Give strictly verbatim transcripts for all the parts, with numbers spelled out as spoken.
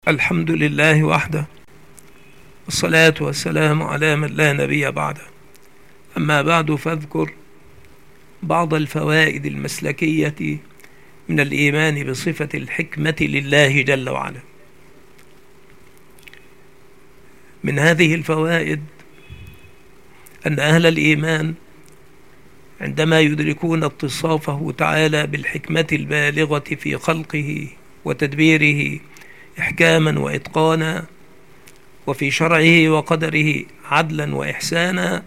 الحمد لله وحده، والصلاة والسلام على من لا نبي بعده. أما بعد، فاذكر بعض الفوائد المسلكية من الإيمان بصفة الحكمة لله جل وعلا. من هذه الفوائد أن أهل الإيمان عندما يدركون اتصافه تعالى بالحكمة البالغة في خلقه وتدبيره إحكاما وإتقانا، وفي شرعه وقدره عدلا وإحسانا،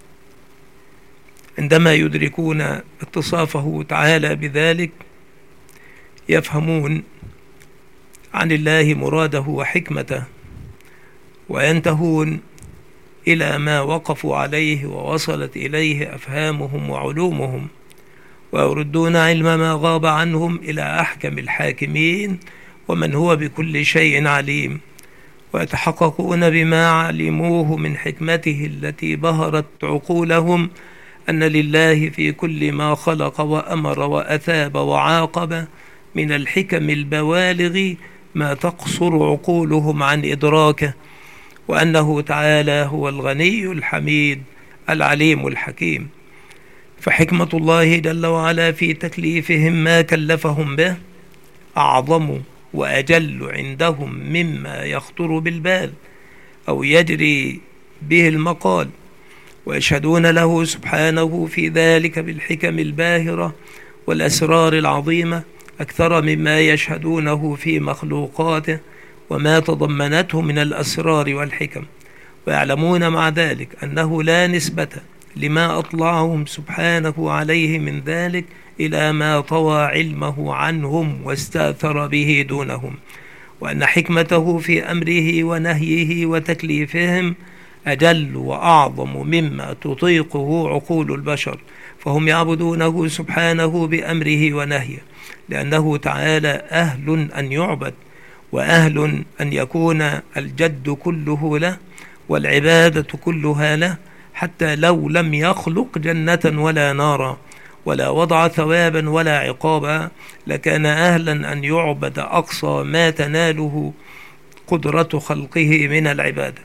عندما يدركون اتصافه تعالى بذلك يفهمون عن الله مراده وحكمته، وينتهون إلى ما وقفوا عليه ووصلت إليه أفهامهم وعلومهم، ويردون علم ما غاب عنهم إلى أحكم الحاكمين ومن هو بكل شيء عليم، ويتحققون بما علموه من حكمته التي بهرت عقولهم أن لله في كل ما خلق وأمر وأثاب وعاقب من الحكم البوالغ ما تقصر عقولهم عن إدراكه، وأنه تعالى هو الغني الحميد العليم الحكيم. فحكمة الله جل وعلا في تكليفهم ما كلفهم به أعظم وأجل عندهم مما يخطر بالبال أو يجري به المقال، ويشهدون له سبحانه في ذلك بالحكم الباهرة والأسرار العظيمة أكثر مما يشهدونه في مخلوقاته وما تضمنته من الأسرار والحكم، ويعلمون مع ذلك أنه لا نسبة لما أطلعهم سبحانه عليه من ذلك إلى ما طوى علمه عنهم واستأثر به دونهم، وأن حكمته في أمره ونهيه وتكليفهم أجل وأعظم مما تطيقه عقول البشر، فهم يعبدونه سبحانه بأمره ونهيه، لأنه تعالى أهل أن يعبد، وأهل أن يكون الجد كله له والعبادة كلها له، حتى لو لم يخلق جنة ولا نارا ولا وضع ثوابا ولا عقابا لكان أهلا أن يعبد أقصى ما تناله قدرة خلقه من العبادة.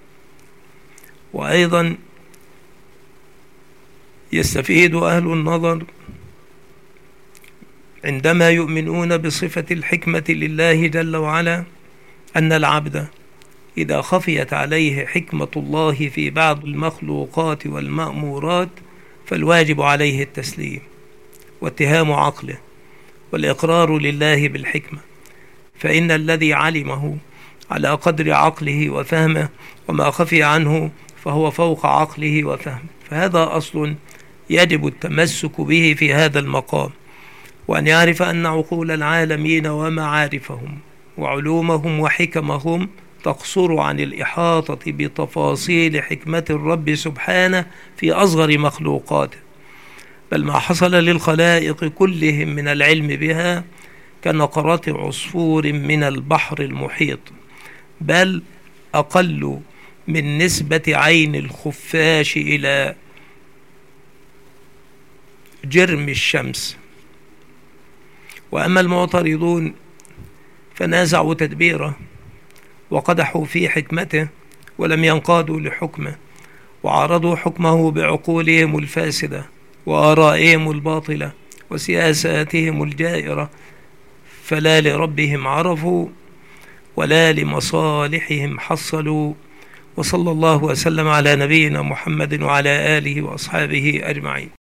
وأيضا يستفيد أهل النظر عندما يؤمنون بصفة الحكمة لله جل وعلا أن العبد إذا خفيت عليه حكمة الله في بعض المخلوقات والمأمورات فالواجب عليه التسليم واتهام عقله والإقرار لله بالحكمة، فإن الذي علمه على قدر عقله وفهمه، وما خفي عنه فهو فوق عقله وفهمه، فهذا أصل يجب التمسك به في هذا المقام، وأن يعرف أن عقول العالمين ومعارفهم وعلومهم وحكمهم تقصر عن الإحاطة بتفاصيل حكمة الرب سبحانه في أصغر مخلوقاته، بل ما حصل للخلائق كلهم من العلم بها كنقرة عصفور من البحر المحيط، بل أقل من نسبة عين الخفاش إلى جرم الشمس. وأما المعترضون فنازعوا تدبيره وقدحوا في حكمته ولم ينقادوا لحكمه، وعارضوا حكمه بعقولهم الفاسدة وآرائهم الباطلة وسياساتهم الجائرة، فلا لربهم عرفوا ولا لمصالحهم حصلوا. وصلى الله وسلم على نبينا محمد وعلى آله وأصحابه أجمعين.